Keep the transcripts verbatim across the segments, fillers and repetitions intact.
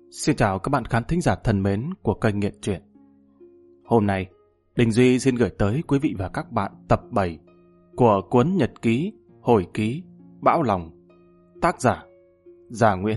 Xin chào các bạn khán thính giả thân mến của kênh Nghiện Truyện. Hôm nay, Đình Duy xin gửi tới quý vị và các bạn tập bảy của cuốn nhật ký, hồi ký, Bão Lòng, tác giả Già Nguyễn.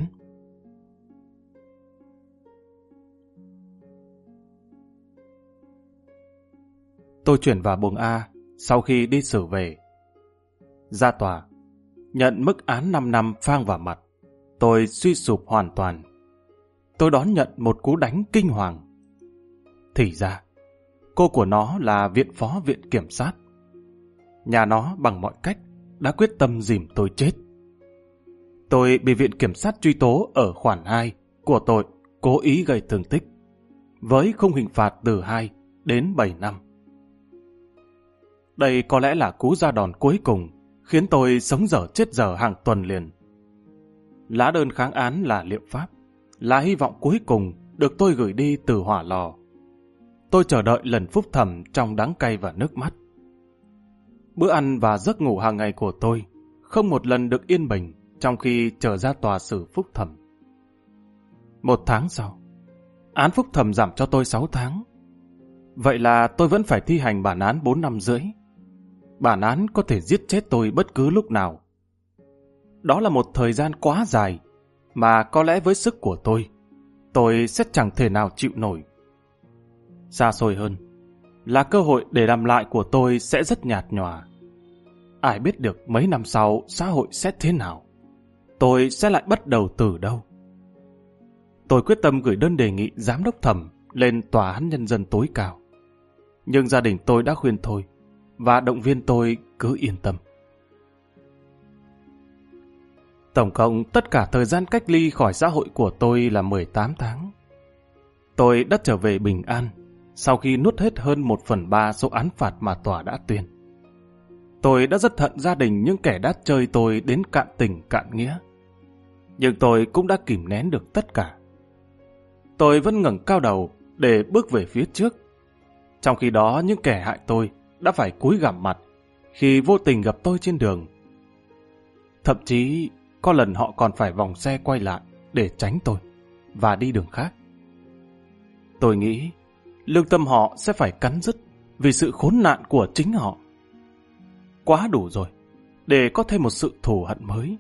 Tôi chuyển vào buồng A sau khi đi xử về. Ra tòa, nhận mức án năm năm phang vào mặt, tôi suy sụp hoàn toàn. Tôi đón nhận một cú đánh kinh hoàng. Thì ra, cô của nó là viện phó viện kiểm sát. Nhà nó bằng mọi cách đã quyết tâm dìm tôi chết. Tôi bị viện kiểm sát truy tố ở khoản hai của tội cố ý gây thương tích, với khung hình phạt từ hai đến bảy năm. Đây có lẽ là cú ra đòn cuối cùng khiến tôi sống dở chết dở hàng tuần liền. Lá đơn kháng án là liệu pháp, là hy vọng cuối cùng được tôi gửi đi từ hỏa lò. Tôi chờ đợi lần phúc thẩm trong đắng cay và nước mắt. Bữa ăn và giấc ngủ hàng ngày của tôi không một lần được yên bình trong khi chờ ra tòa xử phúc thẩm. Một tháng sau, án phúc thẩm giảm cho tôi sáu tháng. Vậy là tôi vẫn phải thi hành bản án bốn năm rưỡi. Bản án có thể giết chết tôi bất cứ lúc nào. Đó là một thời gian quá dài mà có lẽ với sức của tôi, tôi sẽ chẳng thể nào chịu nổi. Xa xôi hơn là cơ hội để làm lại của tôi sẽ rất nhạt nhòa. Ai biết được mấy năm sau xã hội sẽ thế nào? Tôi sẽ lại bắt đầu từ đâu? Tôi quyết tâm gửi đơn đề nghị giám đốc thẩm lên tòa án nhân dân tối cao. Nhưng gia đình tôi đã khuyên thôi và động viên tôi cứ yên tâm. Tổng cộng tất cả thời gian cách ly khỏi xã hội của tôi là mười tám tháng. Tôi đã trở về bình an sau khi nuốt hết hơn một phần ba số án phạt mà tòa đã tuyên. Tôi đã rất hận gia đình những kẻ đã chơi tôi đến cạn tình cạn nghĩa. Nhưng tôi cũng đã kìm nén được tất cả. Tôi vẫn ngẩng cao đầu để bước về phía trước. Trong khi đó những kẻ hại tôi đã phải cúi gằm mặt khi vô tình gặp tôi trên đường. Thậm chí có lần họ còn phải vòng xe quay lại để tránh tôi và đi đường khác. Tôi nghĩ lương tâm họ sẽ phải cắn rứt vì sự khốn nạn của chính họ. Quá đủ rồi để có thêm một sự thù hận mới.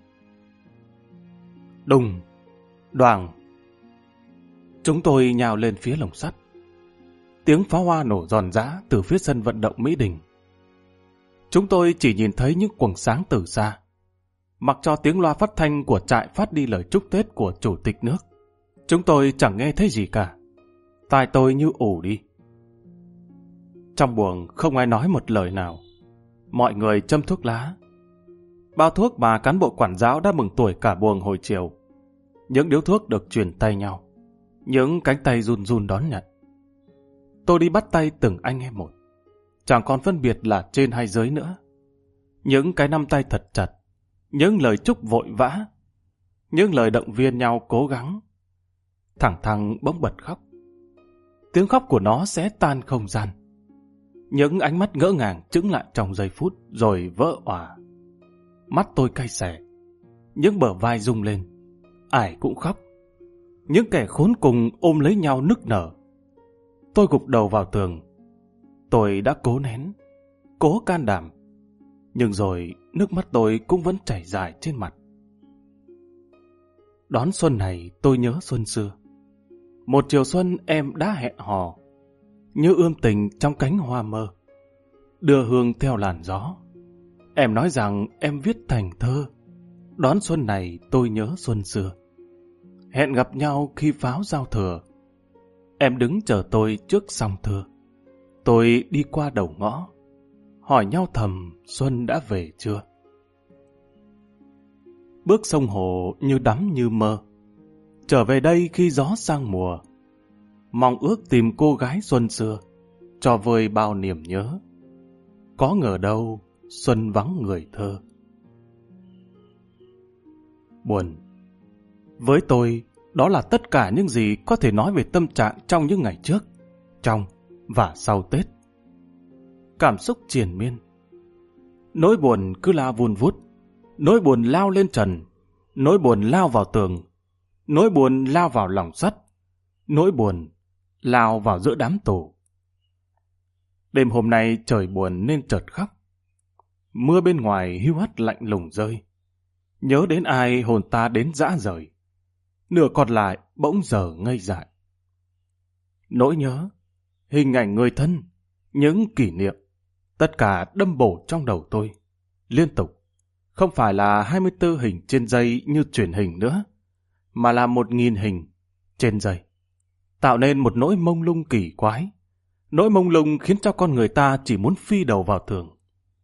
Đùng, đoàng, chúng tôi nhào lên phía lồng sắt. Tiếng pháo hoa nổ giòn giã từ phía sân vận động Mỹ Đình. Chúng tôi chỉ nhìn thấy những quầng sáng từ xa. Mặc cho tiếng loa phát thanh của trại phát đi lời chúc Tết của chủ tịch nước, chúng tôi chẳng nghe thấy gì cả. Tai tôi như ù đi. Trong buồng không ai nói một lời nào. Mọi người châm thuốc lá. Bao thuốc mà cán bộ quản giáo đã mừng tuổi cả buồng hồi chiều. Những điếu thuốc được truyền tay nhau. Những cánh tay run run đón nhận. Tôi đi bắt tay từng anh em một. Chẳng còn phân biệt là trên hay dưới nữa. Những cái nắm tay thật chặt. Những lời chúc vội vã. Những lời động viên nhau cố gắng. Thẳng thắn bỗng bật khóc. Tiếng khóc của nó xé tan không gian. Những ánh mắt ngỡ ngàng chững lại trong giây phút rồi vỡ òa. Mắt tôi cay xè. Những bờ vai rung lên. Ai cũng khóc. Những kẻ khốn cùng ôm lấy nhau nức nở. Tôi gục đầu vào tường. Tôi đã cố nén, cố can đảm. Nhưng rồi nước mắt tôi cũng vẫn chảy dài trên mặt. Đón xuân này tôi nhớ xuân xưa. Một chiều xuân em đã hẹn hò, như ươm tình trong cánh hoa mơ, đưa hương theo làn gió. Em nói rằng em viết thành thơ. Đón xuân này tôi nhớ xuân xưa. Hẹn gặp nhau khi pháo giao thừa. Em đứng chờ tôi trước song thưa. Tôi đi qua đầu ngõ, hỏi nhau thầm xuân đã về chưa. Bước sông hồ như đắm như mơ. Trở về đây khi gió sang mùa. Mong ước tìm cô gái xuân xưa, cho vơi bao niềm nhớ. Có ngờ đâu xuân vắng người thơ. Buồn. Với tôi, đó là tất cả những gì có thể nói về tâm trạng trong những ngày trước, trong và sau Tết. Cảm xúc triền miên. Nỗi buồn cứ lao vun vút. Nỗi buồn lao lên trần. Nỗi buồn lao vào tường. Nỗi buồn lao vào lòng sắt. nỗi buồn lao vào giữa đám tù. Đêm hôm nay trời buồn nên chợt khóc. Mưa bên ngoài hiu hắt lạnh lùng rơi. Nhớ đến ai hồn ta đến rã rời. Nửa còn lại bỗng giờ ngây dại. Nỗi nhớ, hình ảnh người thân, những kỷ niệm, tất cả đâm bổ trong đầu tôi, liên tục. Không phải là hai mươi tư hình trên giây như truyền hình nữa, mà là một nghìn hình trên giây, tạo nên một nỗi mông lung kỳ quái. Nỗi mông lung khiến cho con người ta chỉ muốn phi đầu vào tường.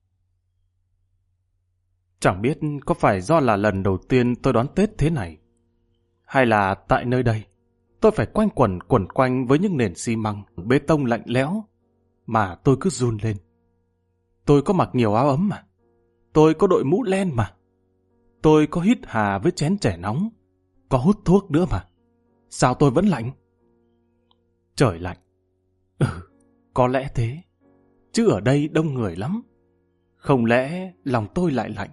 Chẳng biết có phải do là lần đầu tiên tôi đón Tết thế này, hay là tại nơi đây tôi phải quanh quẩn quẩn quanh với những nền xi măng, bê tông lạnh lẽo, mà tôi cứ run lên. Tôi có mặc nhiều áo ấm mà. Tôi có đội mũ len mà. Tôi có hít hà với chén chè nóng, có hút thuốc nữa mà. Sao tôi vẫn lạnh? Trời lạnh. Ừ, có lẽ thế. Chứ ở đây đông người lắm. Không lẽ lòng tôi lại lạnh?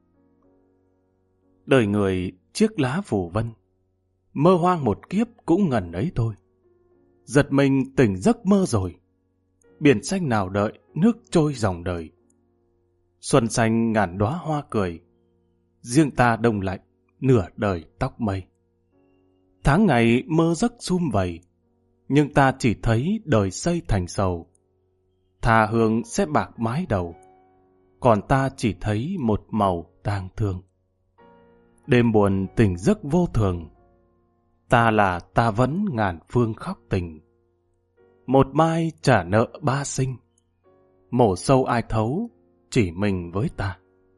Đời người chiếc lá phù vân. Mơ hoang một kiếp cũng ngần ấy thôi. Giật mình tỉnh giấc mơ rồi. Biển xanh nào đợi nước trôi dòng đời. Xuân xanh ngàn đóa hoa cười. Riêng ta đông lạnh nửa đời tóc mây. Tháng ngày mơ giấc sum vầy, nhưng ta chỉ thấy đời xây thành sầu. Tha hương sẽ bạc mái đầu, còn ta chỉ thấy một màu tang thương. Đêm buồn tỉnh giấc vô thường, ta là ta vẫn ngàn phương khóc tình. Một mai trả nợ ba sinh, mổ sâu ai thấu, chỉ mình với ta.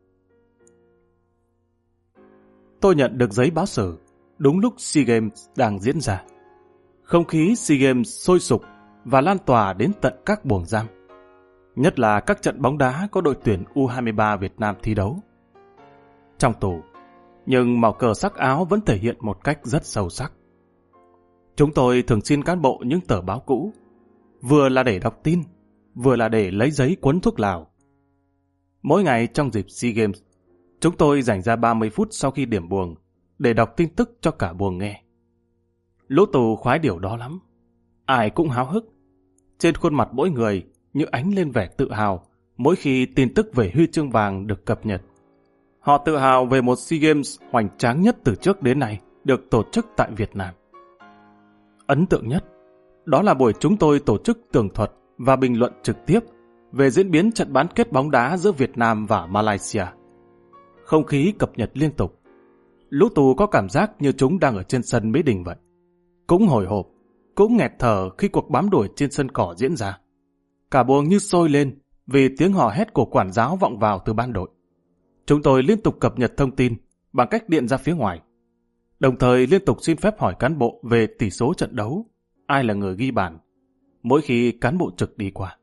Tôi nhận được giấy báo sử đúng lúc SEA Games đang diễn ra. Không khí SEA Games sôi sục và lan tỏa đến tận các buồng giam. Nhất là các trận bóng đá có đội tuyển U hai mươi ba Việt Nam thi đấu. Trong tù, nhưng màu cờ sắc áo vẫn thể hiện một cách rất sâu sắc. Chúng tôi thường xin cán bộ những tờ báo cũ, vừa là để đọc tin, vừa là để lấy giấy cuốn thuốc lào. Mỗi ngày trong dịp SEA Games, chúng tôi dành ra ba mươi phút sau khi điểm buồng để đọc tin tức cho cả buồng nghe. Lũ tù khoái điều đó lắm. Ai cũng háo hức. Trên khuôn mặt mỗi người như ánh lên vẻ tự hào mỗi khi tin tức về huy chương vàng được cập nhật. Họ tự hào về một SEA Games hoành tráng nhất từ trước đến nay được tổ chức tại Việt Nam. Ấn tượng nhất, đó là buổi chúng tôi tổ chức tường thuật và bình luận trực tiếp về diễn biến trận bán kết bóng đá giữa Việt Nam và Malaysia. Không khí cập nhật liên tục. Lũ tù có cảm giác như chúng đang ở trên sân Mỹ Đình vậy. Cũng hồi hộp, cũng nghẹt thở khi cuộc bám đuổi trên sân cỏ diễn ra. Cả buồng như sôi lên vì tiếng hò hét của quản giáo vọng vào từ ban đội. Chúng tôi liên tục cập nhật thông tin bằng cách điện ra phía ngoài, đồng thời liên tục xin phép hỏi cán bộ về tỷ số trận đấu, ai là người ghi bàn, mỗi khi cán bộ trực đi qua.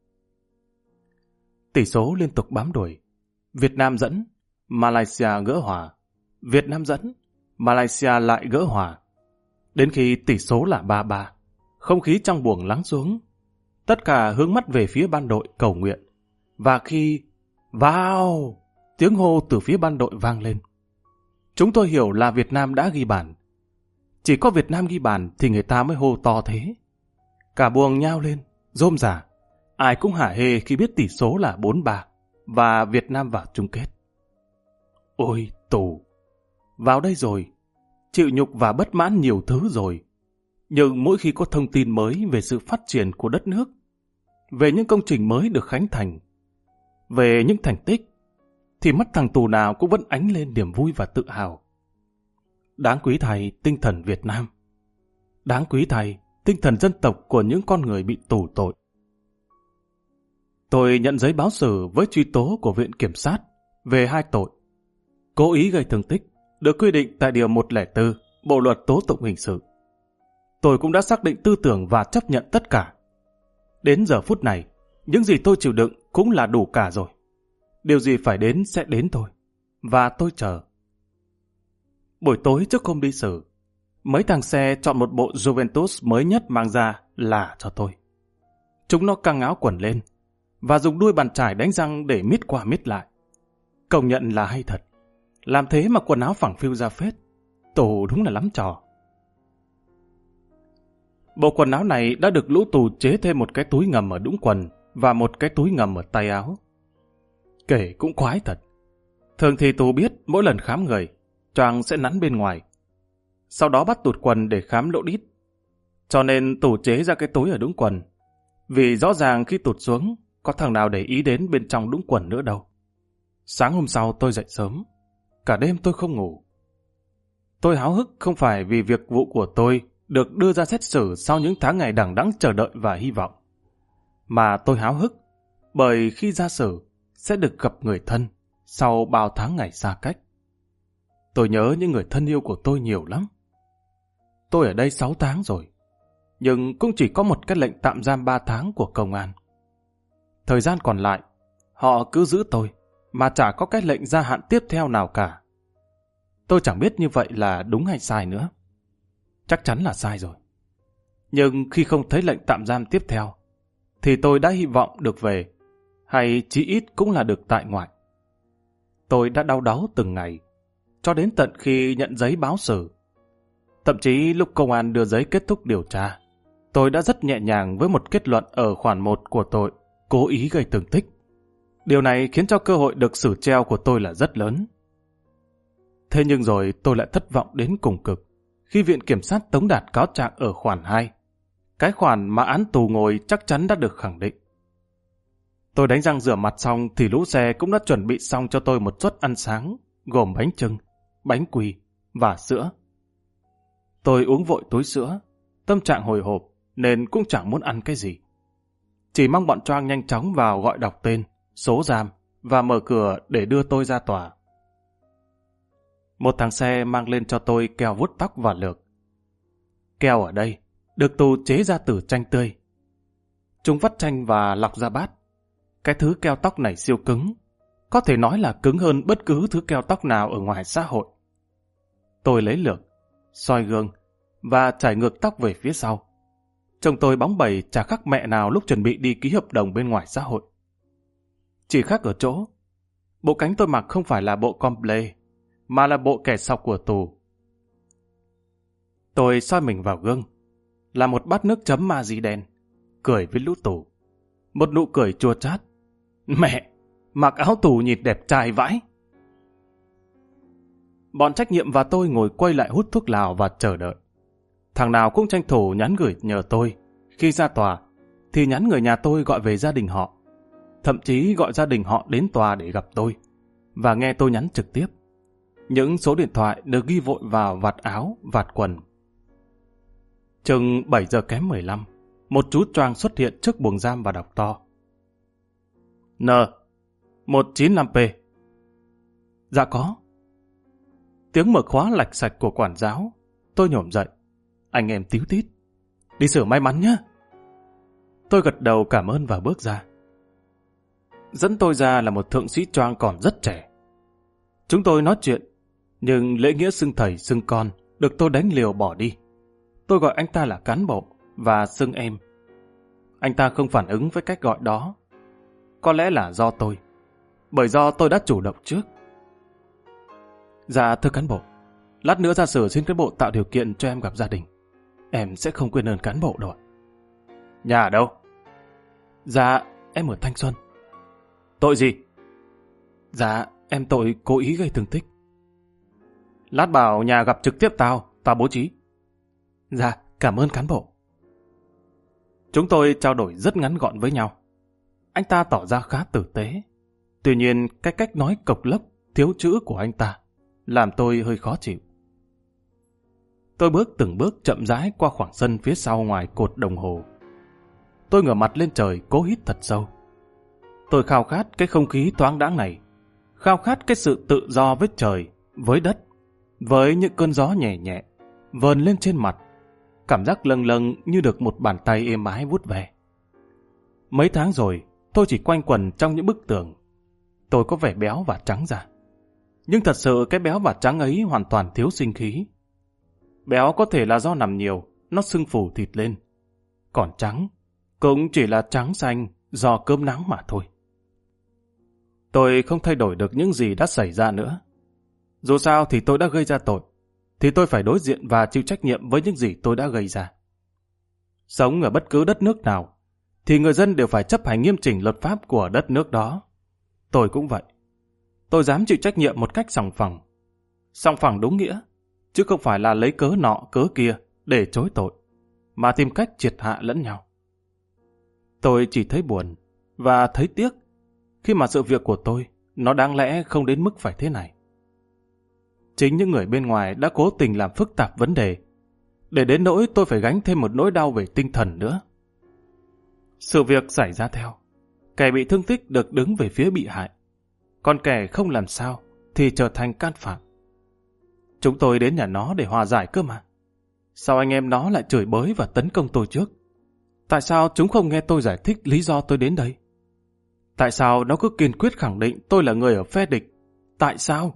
Tỷ số liên tục bám đuổi. Việt Nam dẫn, Malaysia gỡ hòa. Việt Nam dẫn, Malaysia lại gỡ hòa. Đến khi tỷ số là ba ba, không khí trong buồng lắng xuống. Tất cả hướng mắt về phía ban đội cầu nguyện. Và khi vào, tiếng hô từ phía ban đội vang lên. Chúng tôi hiểu là Việt Nam đã ghi bàn. Chỉ có Việt Nam ghi bàn thì người ta mới hô to thế. Cả buồng nhao lên, rôm rả. Ai cũng hả hê khi biết tỷ số là bốn ba và Việt Nam vào chung kết. Ôi tù, vào đây rồi, chịu nhục và bất mãn nhiều thứ rồi. Nhưng mỗi khi có thông tin mới về sự phát triển của đất nước, về những công trình mới được khánh thành, về những thành tích, thì mắt thằng tù nào cũng vẫn ánh lên niềm vui và tự hào. Đáng quý thay tinh thần Việt Nam. Đáng quý thay tinh thần dân tộc của những con người bị tù tội. Tôi nhận giấy báo xử với truy tố của Viện Kiểm sát về hai tội. Cố ý gây thương tích, được quy định tại Điều một không bốn Bộ Luật Tố Tụng Hình sự. Tôi cũng đã xác định tư tưởng và chấp nhận tất cả. Đến giờ phút này, những gì tôi chịu đựng cũng là đủ cả rồi. Điều gì phải đến sẽ đến thôi. Và tôi chờ. Buổi tối trước hôm đi xử, mấy thằng xe chọn một bộ Juventus mới nhất mang ra là cho tôi. Chúng nó căng áo quần lên và dùng đuôi bàn chải đánh răng để miết qua miết lại. Công nhận là hay thật. Làm thế mà quần áo phẳng phiu ra phết. Tù đúng là lắm trò. Bộ quần áo này đã được lũ tù chế thêm một cái túi ngầm ở đũng quần và một cái túi ngầm ở tay áo. Kể cũng khoái thật. Thường thì tù biết mỗi lần khám người, choàng sẽ nắn bên ngoài. Sau đó bắt tụt quần để khám lỗ đít. Cho nên tù chế ra cái túi ở đũng quần. Vì rõ ràng khi tụt xuống, có thằng nào để ý đến bên trong đũng quần nữa đâu. Sáng hôm sau tôi dậy sớm. Cả đêm tôi không ngủ. Tôi háo hức không phải vì việc vụ của tôi được đưa ra xét xử sau những tháng ngày đằng đẵng chờ đợi và hy vọng. Mà tôi háo hức bởi khi ra xử sẽ được gặp người thân sau bao tháng ngày xa cách. Tôi nhớ những người thân yêu của tôi nhiều lắm. Tôi ở đây sáu tháng rồi, nhưng cũng chỉ có một cái lệnh tạm giam ba tháng của công an. Thời gian còn lại, họ cứ giữ tôi, mà chả có cái lệnh gia hạn tiếp theo nào cả. Tôi chẳng biết như vậy là đúng hay sai nữa. Chắc chắn là sai rồi. Nhưng khi không thấy lệnh tạm giam tiếp theo, thì tôi đã hy vọng được về, hay chí ít cũng là được tại ngoại. Tôi đã đau đáu từng ngày, cho đến tận khi nhận giấy báo xử. Thậm chí lúc công an đưa giấy kết thúc điều tra, tôi đã rất nhẹ nhàng với một kết luận ở khoản một của tội cố ý gây thương tích. Điều này khiến cho cơ hội được xử treo của tôi là rất lớn. Thế nhưng rồi tôi lại thất vọng đến cùng cực khi Viện Kiểm sát tống đạt cáo trạng ở khoản hai, cái khoản mà án tù ngồi chắc chắn đã được khẳng định. Tôi đánh răng rửa mặt xong thì lũ xe cũng đã chuẩn bị xong cho tôi một suất ăn sáng gồm bánh chưng, bánh quỳ và sữa. Tôi uống vội túi sữa, tâm trạng hồi hộp nên cũng chẳng muốn ăn cái gì. Chỉ mong bọn choang nhanh chóng vào gọi đọc tên, số giam và mở cửa để đưa tôi ra tòa. Một thằng xe mang lên cho tôi keo vuốt tóc và lược. Keo ở đây được tù chế ra từ chanh tươi. Chúng vắt chanh và lọc ra bát. Cái thứ keo tóc này siêu cứng, có thể nói là cứng hơn bất cứ thứ keo tóc nào ở ngoài xã hội. Tôi lấy lược, soi gương và trải ngược tóc về phía sau. Trông tôi bóng bẩy chả khác mẹ nào lúc chuẩn bị đi ký hợp đồng bên ngoài xã hội. Chỉ khác ở chỗ, bộ cánh tôi mặc không phải là bộ comple, mà là bộ kẻ sọc của tù. Tôi soi mình vào gương, là một bát nước chấm ma gì đen, cười với lũ tù. Một nụ cười chua chát. Mẹ, mặc áo tù nhìn đẹp trai vãi. Bọn trách nhiệm và tôi ngồi quay lại hút thuốc lào và chờ đợi. Thằng nào cũng tranh thủ nhắn gửi nhờ tôi. Khi ra tòa, thì nhắn người nhà tôi gọi về gia đình họ. Thậm chí gọi gia đình họ đến tòa để gặp tôi và nghe tôi nhắn trực tiếp. Những số điện thoại được ghi vội vào vạt áo, vạt quần. Chừng bảy giờ kém mười lăm, một chú choang xuất hiện trước buồng giam và đọc to. N một chín năm P. Dạ có. Tiếng mở khóa lạch sạch của quản giáo. Tôi nhổm dậy. Anh em tíu tít. Đi xử may mắn nhé. Tôi gật đầu cảm ơn và bước ra. Dẫn tôi ra là một thượng sĩ choang còn rất trẻ. Chúng tôi nói chuyện, nhưng lễ nghĩa xưng thầy xưng con được tôi đánh liều bỏ đi. Tôi gọi anh ta là cán bộ và xưng em. Anh ta không phản ứng với cách gọi đó. Có lẽ là do tôi, bởi do tôi đã chủ động trước. Dạ thưa cán bộ, lát nữa ra xử xin cán bộ tạo điều kiện cho em gặp gia đình. Em sẽ không quên ơn cán bộ đâu. Nhà ở đâu? Dạ em ở Thanh Xuân. Tội gì? Dạ em tội cố ý gây thương tích. Lát bảo nhà gặp trực tiếp tao, tao bố trí. Dạ cảm ơn cán bộ. Chúng tôi trao đổi rất ngắn gọn với nhau. Anh ta tỏ ra khá tử tế. Tuy nhiên cái cách nói cộc lốc, thiếu chữ của anh ta làm tôi hơi khó chịu. Tôi bước từng bước chậm rãi qua khoảng sân phía sau ngoài cột đồng hồ. Tôi ngửa mặt lên trời cố hít thật sâu. Tôi khao khát cái không khí thoáng đãng này, khao khát cái sự tự do với trời, với đất, với những cơn gió nhẹ nhẹ vờn lên trên mặt, cảm giác lâng lâng như được một bàn tay êm ái vuốt ve. Mấy tháng rồi, tôi chỉ quanh quẩn trong những bức tường. Tôi có vẻ béo và trắng ra. Nhưng thật sự cái béo và trắng ấy hoàn toàn thiếu sinh khí. Béo có thể là do nằm nhiều, nó sưng phù thịt lên. Còn trắng, cũng chỉ là trắng xanh do cơm nắng mà thôi. Tôi không thay đổi được những gì đã xảy ra nữa. Dù sao thì tôi đã gây ra tội, thì tôi phải đối diện và chịu trách nhiệm với những gì tôi đã gây ra. Sống ở bất cứ đất nước nào, thì người dân đều phải chấp hành nghiêm chỉnh luật pháp của đất nước đó. Tôi cũng vậy. Tôi dám chịu trách nhiệm một cách sòng phẳng. Sòng phẳng đúng nghĩa, chứ không phải là lấy cớ nọ cớ kia để chối tội, mà tìm cách triệt hạ lẫn nhau. Tôi chỉ thấy buồn và thấy tiếc khi mà sự việc của tôi nó đáng lẽ không đến mức phải thế này. Chính những người bên ngoài đã cố tình làm phức tạp vấn đề, để đến nỗi tôi phải gánh thêm một nỗi đau về tinh thần nữa. Sự việc xảy ra theo, kẻ bị thương tích được đứng về phía bị hại, còn kẻ không làm sao thì trở thành can phạm. Chúng tôi đến nhà nó để hòa giải cơ mà. Sao anh em nó lại chửi bới và tấn công tôi trước? Tại sao chúng không nghe tôi giải thích lý do tôi đến đây? Tại sao nó cứ kiên quyết khẳng định tôi là người ở phe địch? Tại sao?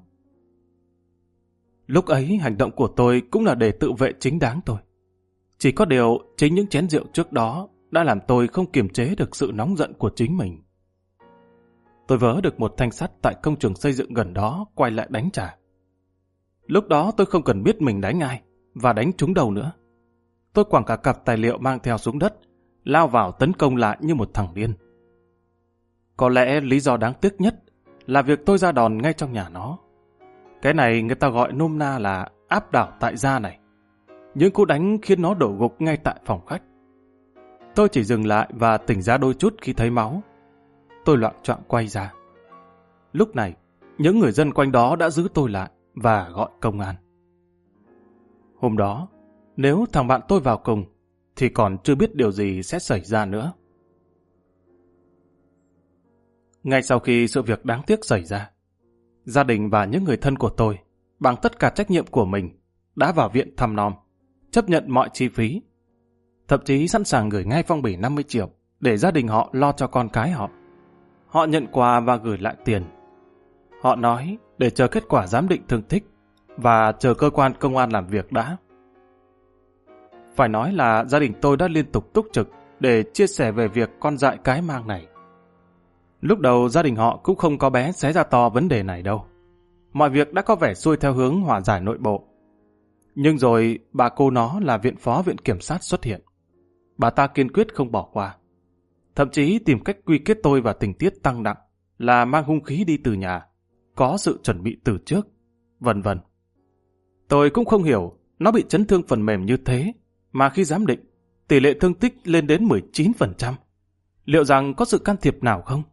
Lúc ấy hành động của tôi cũng là để tự vệ chính đáng tôi. Chỉ có điều chính những chén rượu trước đó đã làm tôi không kiềm chế được sự nóng giận của chính mình. Tôi vớ được một thanh sắt tại công trường xây dựng gần đó quay lại đánh trả. Lúc đó tôi không cần biết mình đánh ai và đánh trúng đâu nữa. Tôi quẳng cả cặp tài liệu mang theo xuống đất, lao vào tấn công lại như một thằng điên. Có lẽ lý do đáng tiếc nhất là việc tôi ra đòn ngay trong nhà nó. Cái này người ta gọi nôm na là áp đảo tại gia này. Những cú đánh khiến nó đổ gục ngay tại phòng khách. Tôi chỉ dừng lại và tỉnh ra đôi chút khi thấy máu. Tôi loạng choạng quay ra. Lúc này, những người dân quanh đó đã giữ tôi lại và gọi công an. Hôm đó, nếu thằng bạn tôi vào cùng, thì còn chưa biết điều gì sẽ xảy ra nữa. Ngay sau khi sự việc đáng tiếc xảy ra, gia đình và những người thân của tôi, bằng tất cả trách nhiệm của mình, đã vào viện thăm nom, chấp nhận mọi chi phí. Thậm chí sẵn sàng gửi ngay phong bì năm mươi triệu để gia đình họ lo cho con cái họ. Họ nhận quà và gửi lại tiền. Họ nói để chờ kết quả giám định thương tích và chờ cơ quan công an làm việc đã. Phải nói là gia đình tôi đã liên tục túc trực để chia sẻ về việc con dại cái mang này. Lúc đầu gia đình họ cũng không có bé xé ra to vấn đề này đâu. Mọi việc đã có vẻ xuôi theo hướng hòa giải nội bộ. Nhưng rồi bà cô nó là viện phó viện kiểm sát xuất hiện. Bà ta kiên quyết không bỏ qua. Thậm chí tìm cách quy kết tôi vào tình tiết tăng nặng là mang hung khí đi từ nhà, có sự chuẩn bị từ trước, vân vân. Tôi cũng không hiểu nó bị chấn thương phần mềm như thế mà khi giám định, tỷ lệ thương tích lên đến mười chín phần trăm. Liệu rằng có sự can thiệp nào không?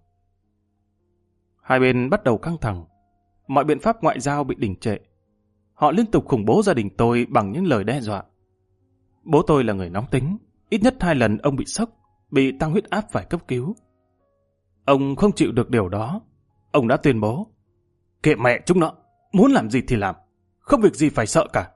Hai bên bắt đầu căng thẳng. Mọi biện pháp ngoại giao bị đình trệ. Họ liên tục khủng bố gia đình tôi bằng những lời đe dọa. Bố tôi là người nóng tính. Ít nhất hai lần ông bị sốc, bị tăng huyết áp phải cấp cứu. Ông không chịu được điều đó. Ông đã tuyên bố: kệ mẹ chúng nó, muốn làm gì thì làm, không việc gì phải sợ cả.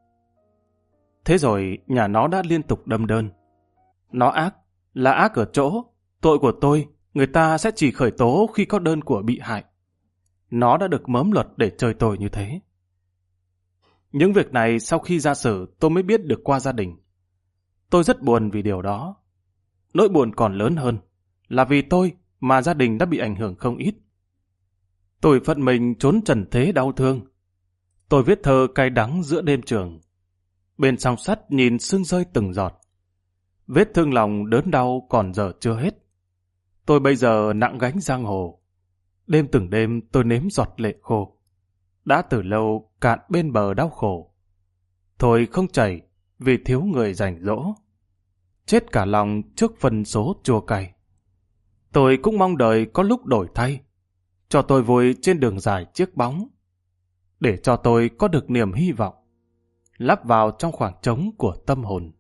Thế rồi nhà nó đã liên tục đâm đơn. Nó ác là ác ở chỗ tội của tôi người ta sẽ chỉ khởi tố khi có đơn của bị hại. Nó đã được mớm luật để chơi tôi như thế. Những việc này sau khi ra xử tôi mới biết được qua gia đình. Tôi rất buồn vì điều đó. Nỗi buồn còn lớn hơn là vì tôi mà gia đình đã bị ảnh hưởng không ít. Tôi phận mình trốn trần thế đau thương. Tôi viết thơ cay đắng giữa đêm trường. Bên song sắt nhìn sương rơi từng giọt. Vết thương lòng đớn đau còn giờ chưa hết. Tôi bây giờ nặng gánh giang hồ. Đêm từng đêm tôi nếm giọt lệ khô. Đã từ lâu cạn bên bờ đau khổ. Thôi không chảy vì thiếu người rảnh rỗ. Chết cả lòng trước phân số chua cay. Tôi cũng mong đời có lúc đổi thay. Cho tôi vui trên đường dài chiếc bóng. Để cho tôi có được niềm hy vọng. Lắp vào trong khoảng trống của tâm hồn.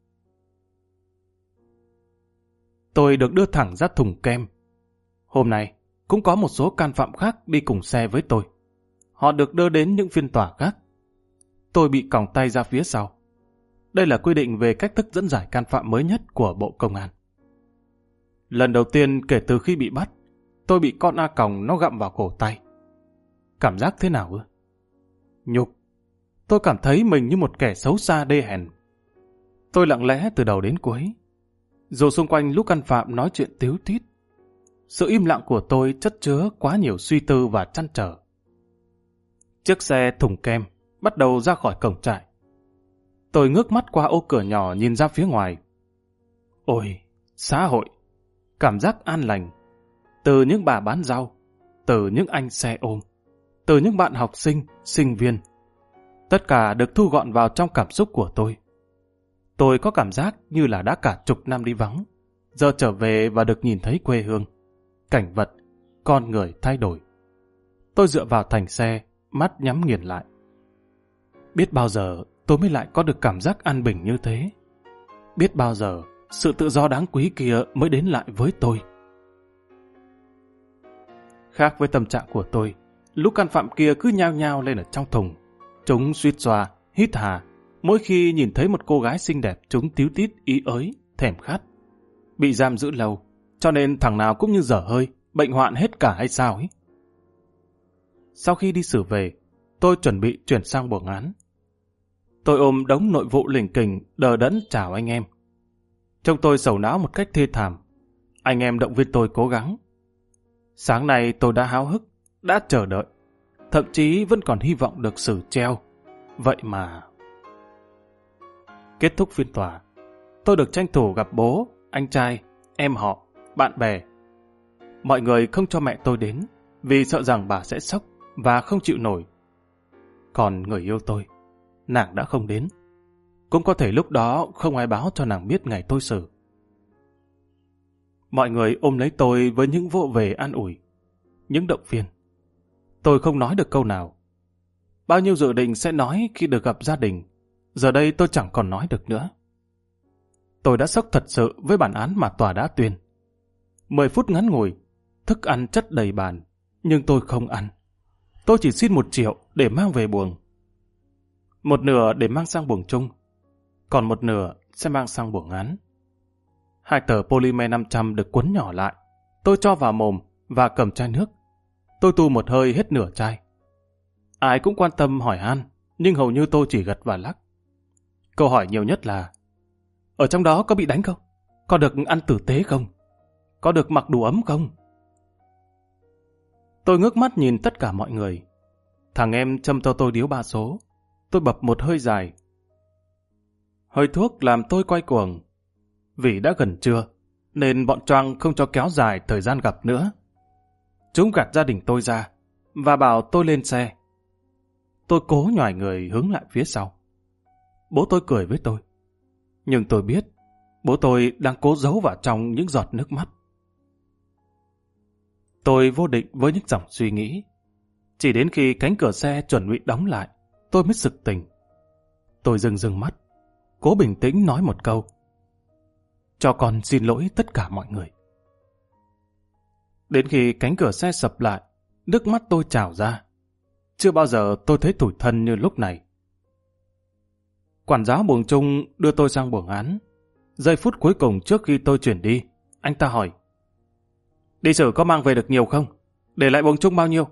Tôi được đưa thẳng ra thùng kem. Hôm nay cũng có một số can phạm khác đi cùng xe với tôi. Họ được đưa đến những phiên tòa khác. Tôi bị còng tay ra phía sau. Đây là quy định về cách thức dẫn giải can phạm mới nhất của Bộ Công an. Lần đầu tiên kể từ khi bị bắt, tôi bị con A còng nó gặm vào cổ tay. Cảm giác thế nào ư? Nhục. Tôi cảm thấy mình như một kẻ xấu xa đê hèn. Tôi lặng lẽ từ đầu đến cuối. Dù xung quanh lúc can phạm nói chuyện tíu tít, sự im lặng của tôi chất chứa quá nhiều suy tư và trăn trở. Chiếc xe thùng kem bắt đầu ra khỏi cổng trại. Tôi ngước mắt qua ô cửa nhỏ nhìn ra phía ngoài. Ôi, xã hội, cảm giác an lành, từ những bà bán rau, từ những anh xe ôm, từ những bạn học sinh, sinh viên. Tất cả được thu gọn vào trong cảm xúc của tôi. Tôi có cảm giác như là đã cả chục năm đi vắng, giờ trở về và được nhìn thấy quê hương, cảnh vật, con người thay đổi. Tôi dựa vào thành xe, mắt nhắm nghiền lại. Biết bao giờ tôi mới lại có được cảm giác an bình như thế. Biết bao giờ sự tự do đáng quý kia mới đến lại với tôi. Khác với tâm trạng của tôi, lũ can phạm kia cứ nhao nhao lên ở trong thùng. Chúng suýt xoa, hít hà. Mỗi khi nhìn thấy một cô gái xinh đẹp, chúng tíu tít, ý ới, thèm khát. Bị giam giữ lâu, cho nên thằng nào cũng như dở hơi, bệnh hoạn hết cả hay sao ấy. Sau khi đi xử về, tôi chuẩn bị chuyển sang buồng án. Tôi ôm đống nội vụ lỉnh kỉnh, đờ đẫn chào anh em. Trông tôi sầu não một cách thê thảm. Anh em động viên tôi cố gắng. Sáng nay tôi đã háo hức, đã chờ đợi, thậm chí vẫn còn hy vọng được xử treo. Vậy mà... Kết thúc phiên tòa, tôi được tranh thủ gặp bố, anh trai, em họ, bạn bè. Mọi người không cho mẹ tôi đến vì sợ rằng bà sẽ sốc và không chịu nổi. Còn người yêu tôi, nàng đã không đến. Cũng có thể lúc đó không ai báo cho nàng biết ngày tôi xử. Mọi người ôm lấy tôi với những vỗ về an ủi, những động viên. Tôi không nói được câu nào. Bao nhiêu dự định sẽ nói khi được gặp gia đình, giờ đây tôi chẳng còn nói được nữa. Tôi đã sốc thật sự với bản án mà tòa đã tuyên. Mười phút ngắn ngủi, thức ăn chất đầy bàn, nhưng tôi không ăn. Tôi chỉ xin một triệu để mang về buồng. Một nửa để mang sang buồng chung, còn một nửa sẽ mang sang buồng án. Hai tờ polymer năm trăm được cuốn nhỏ lại. Tôi cho vào mồm và cầm chai nước. Tôi tu một hơi hết nửa chai. Ai cũng quan tâm hỏi han, nhưng hầu như tôi chỉ gật và lắc. Câu hỏi nhiều nhất là: ở trong đó có bị đánh không? Có được ăn tử tế không? Có được mặc đủ ấm không? Tôi ngước mắt nhìn tất cả mọi người. Thằng em châm cho tôi điếu ba số. Tôi bập một hơi dài. Hơi thuốc làm tôi quay cuồng. Vì đã gần trưa, nên bọn choang không cho kéo dài thời gian gặp nữa. Chúng gạt gia đình tôi ra và bảo tôi lên xe. Tôi cố nhoài người hướng lại phía sau. Bố tôi cười với tôi. Nhưng tôi biết bố tôi đang cố giấu vào trong những giọt nước mắt. Tôi vô định với những dòng suy nghĩ. Chỉ đến khi cánh cửa xe chuẩn bị đóng lại, tôi mới sực tỉnh. Tôi rưng rưng mắt, cố bình tĩnh nói một câu: cho con xin lỗi tất cả mọi người. Đến khi cánh cửa xe sập lại, nước mắt tôi trào ra. Chưa bao giờ tôi thấy tủi thân như lúc này. Quản giáo buồng chung đưa tôi sang buồng án. Giây phút cuối cùng trước khi tôi chuyển đi, anh ta hỏi: đi xử có mang về được nhiều không? Để lại buồng chung bao nhiêu?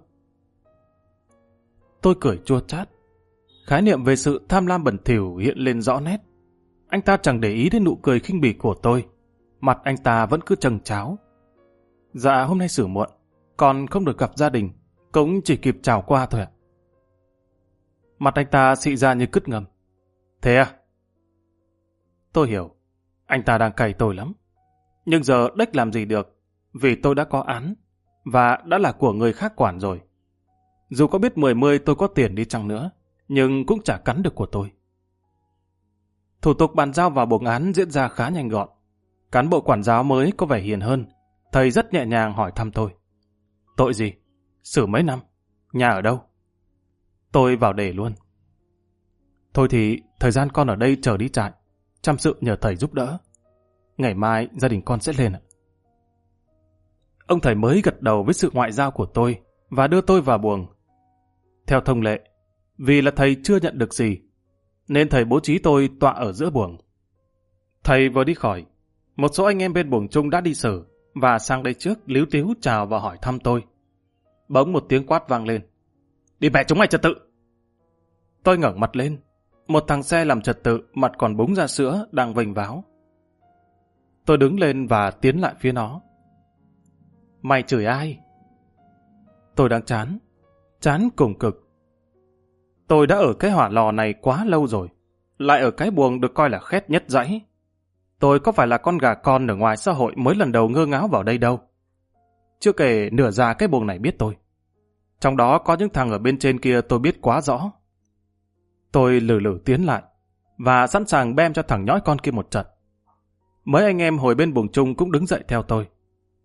Tôi cười chua chát. Khái niệm về sự tham lam bẩn thỉu hiện lên rõ nét. Anh ta chẳng để ý đến nụ cười khinh bỉ của tôi. Mặt anh ta vẫn cứ trầng tráo. Dạ hôm nay xử muộn, còn không được gặp gia đình, cũng chỉ kịp chào qua thôi ạ. Mặt anh ta xị ra như cứt ngầm. Thế à? Tôi hiểu, anh ta đang cày tôi lắm. Nhưng giờ đếch làm gì được, vì tôi đã có án, và đã là của người khác quản rồi. Dù có biết mười mươi tôi có tiền đi chăng nữa, nhưng cũng chả cắn được của tôi. Thủ tục bàn giao vào buồng án diễn ra khá nhanh gọn. Cán bộ quản giáo mới có vẻ hiền hơn. Thầy rất nhẹ nhàng hỏi thăm tôi. Tội gì? Xử mấy năm? Nhà ở đâu? Tôi vào đề luôn. Thôi thì thời gian con ở đây chờ đi trại, chăm sự nhờ thầy giúp đỡ. Ngày mai gia đình con sẽ lên ạ. Ông thầy mới gật đầu với sự ngoại giao của tôi và đưa tôi vào buồng. Theo thông lệ, vì là thầy chưa nhận được gì, nên thầy bố trí tôi tọa ở giữa buồng. Thầy vừa đi khỏi, một số anh em bên buồng chung đã đi xử và sang đây trước líu tíu chào và hỏi thăm tôi. Bỗng một tiếng quát vang lên. Đi bẻ chúng mày trật tự! Tôi ngẩng mặt lên. Một thằng xe làm trật tự, mặt còn búng ra sữa, đang vênh váo. Tôi đứng lên và tiến lại phía nó. Mày chửi ai? Tôi đang chán. Chán cùng cực. Tôi đã ở cái hỏa lò này quá lâu rồi. Lại ở cái buồng được coi là khét nhất dãy. Tôi có phải là con gà con ở ngoài xã hội mới lần đầu ngơ ngáo vào đây đâu. Chưa kể nửa già cái buồng này biết tôi. Trong đó có những thằng ở bên trên kia tôi biết quá rõ. Tôi lử lử tiến lại và sẵn sàng bem cho thằng nhõi con kia một trận. Mấy anh em hồi bên buồng chung cũng đứng dậy theo tôi.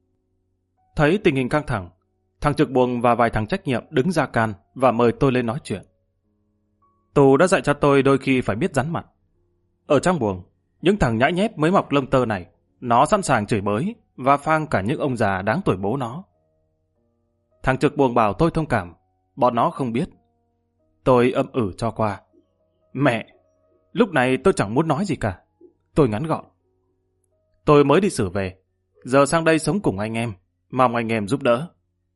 Thấy tình hình căng thẳng, thằng trực buồng và vài thằng trách nhiệm đứng ra can và mời tôi lên nói chuyện. Tù đã dạy cho tôi đôi khi phải biết rắn mặt. Ở trong buồng, những thằng nhãi nhép mới mọc lông tơ này, nó sẵn sàng chửi bới và phang cả những ông già đáng tuổi bố nó. Thằng trực buồng bảo tôi thông cảm, bọn nó không biết. Tôi âm ử cho qua. Mẹ, lúc này tôi chẳng muốn nói gì cả. Tôi ngắn gọn. Tôi mới đi xử về, giờ sang đây sống cùng anh em, mong anh em giúp đỡ.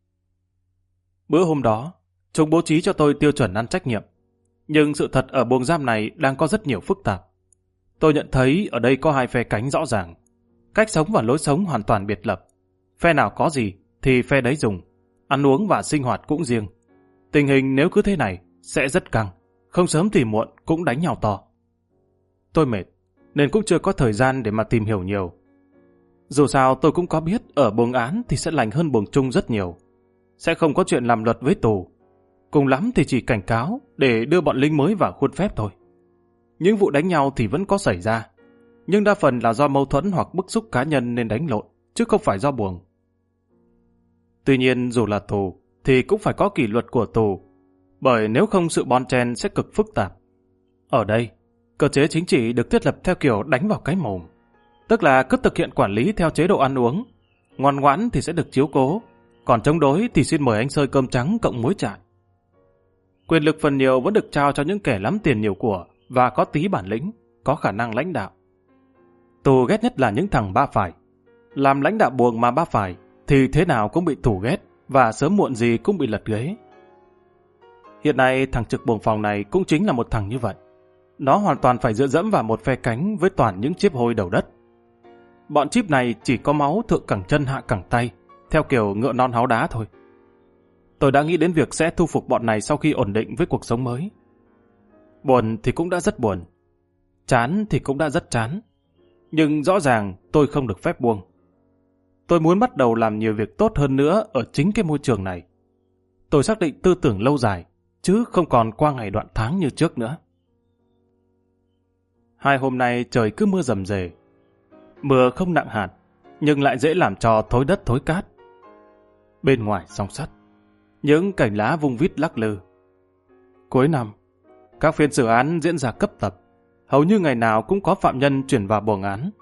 Bữa hôm đó, chúng bố trí cho tôi tiêu chuẩn ăn trách nhiệm. Nhưng sự thật ở buồng giam này đang có rất nhiều phức tạp. Tôi nhận thấy ở đây có hai phe cánh rõ ràng. Cách sống và lối sống hoàn toàn biệt lập. Phe nào có gì thì phe đấy dùng. Ăn uống và sinh hoạt cũng riêng. Tình hình nếu cứ thế này sẽ rất căng. Không sớm thì muộn cũng đánh nhau to. Tôi mệt nên cũng chưa có thời gian để mà tìm hiểu nhiều. Dù sao tôi cũng có biết ở buồng án thì sẽ lành hơn buồng chung rất nhiều. Sẽ không có chuyện làm luật với tù. Cùng lắm thì chỉ cảnh cáo để đưa bọn lính mới vào khuôn phép thôi. Những vụ đánh nhau thì vẫn có xảy ra, nhưng đa phần là do mâu thuẫn hoặc bức xúc cá nhân nên đánh lộn, chứ không phải do buồng. Tuy nhiên dù là tù thì cũng phải có kỷ luật của tù, bởi nếu không sự bon chen sẽ cực phức tạp. Ở đây, cơ chế chính trị được thiết lập theo kiểu đánh vào cái mồm, tức là cứ thực hiện quản lý theo chế độ ăn uống, ngoan ngoãn thì sẽ được chiếu cố, còn chống đối thì xin mời anh xơi cơm trắng cộng muối trại. Quyền lực phần nhiều vẫn được trao cho những kẻ lắm tiền nhiều của và có tí bản lĩnh, có khả năng lãnh đạo. Tù ghét nhất là những thằng ba phải. Làm lãnh đạo buồng mà ba phải thì thế nào cũng bị tù ghét và sớm muộn gì cũng bị lật ghế. Hiện nay thằng trực buồng phòng này cũng chính là một thằng như vậy. Nó hoàn toàn phải dựa dẫm vào một phe cánh với toàn những chiếp hôi đầu đất. Bọn chíp này chỉ có máu thượng cẳng chân hạ cẳng tay, theo kiểu ngựa non háo đá thôi. Tôi đã nghĩ đến việc sẽ thu phục bọn này sau khi ổn định với cuộc sống mới. Buồn thì cũng đã rất buồn. Chán thì cũng đã rất chán. Nhưng rõ ràng tôi không được phép buông. Tôi muốn bắt đầu làm nhiều việc tốt hơn nữa ở chính cái môi trường này. Tôi xác định tư tưởng lâu dài, chứ không còn qua ngày đoạn tháng như trước nữa. Hai hôm nay trời cứ mưa rầm rề. Mưa không nặng hạt, nhưng lại dễ làm cho thối đất thối cát. Bên ngoài song sắt, những cành lá vung vít lắc lư. Cuối năm, các phiên xử án diễn ra cấp tập, hầu như ngày nào cũng có phạm nhân chuyển vào buồng án.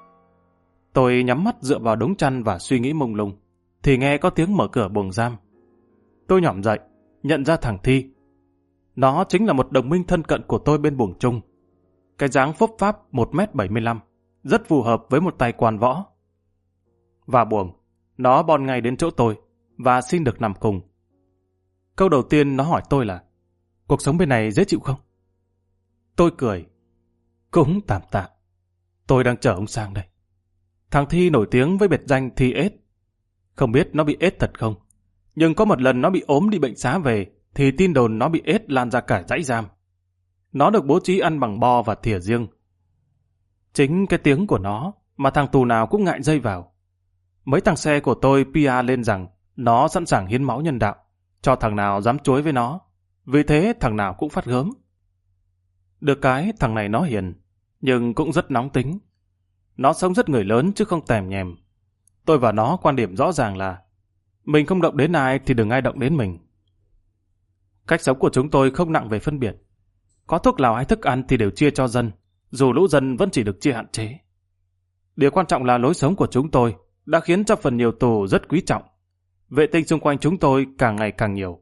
Tôi nhắm mắt dựa vào đống chăn và suy nghĩ mông lung, thì nghe có tiếng mở cửa buồng giam. Tôi nhỏm dậy, nhận ra thằng Thi. Nó chính là một đồng minh thân cận của tôi bên buồng chung. Cái dáng phốp pháp một mét bảy mươi lăm, rất phù hợp với một tay quan võ. Vào buồng, nó bon ngay đến chỗ tôi và xin được nằm cùng. Câu đầu tiên nó hỏi tôi là: cuộc sống bên này dễ chịu không? Tôi cười. Cũng tạm tạm. Tôi đang chờ ông sang đây. Thằng Thi nổi tiếng với biệt danh Thi ết. Không biết nó bị ết thật không, nhưng có một lần nó bị ốm đi bệnh xá về thì tin đồn nó bị ết lan ra cả dãy giam. Nó được bố trí ăn bằng bo và thìa riêng. Chính cái tiếng của nó mà thằng tù nào cũng ngại dây vào. Mấy thằng xe của tôi pê e lên rằng nó sẵn sàng hiến máu nhân đạo cho thằng nào dám chối với nó. Vì thế thằng nào cũng phát gớm. Được cái thằng này nó hiền, nhưng cũng rất nóng tính. Nó sống rất người lớn chứ không tèm nhèm. Tôi và nó quan điểm rõ ràng là mình không động đến ai thì đừng ai động đến mình. Cách sống của chúng tôi không nặng về phân biệt. Có thuốc lào hay thức ăn thì đều chia cho dân, dù lũ dân vẫn chỉ được chia hạn chế. Điều quan trọng là lối sống của chúng tôi đã khiến cho phần nhiều tù rất quý trọng. Vệ tinh xung quanh chúng tôi càng ngày càng nhiều.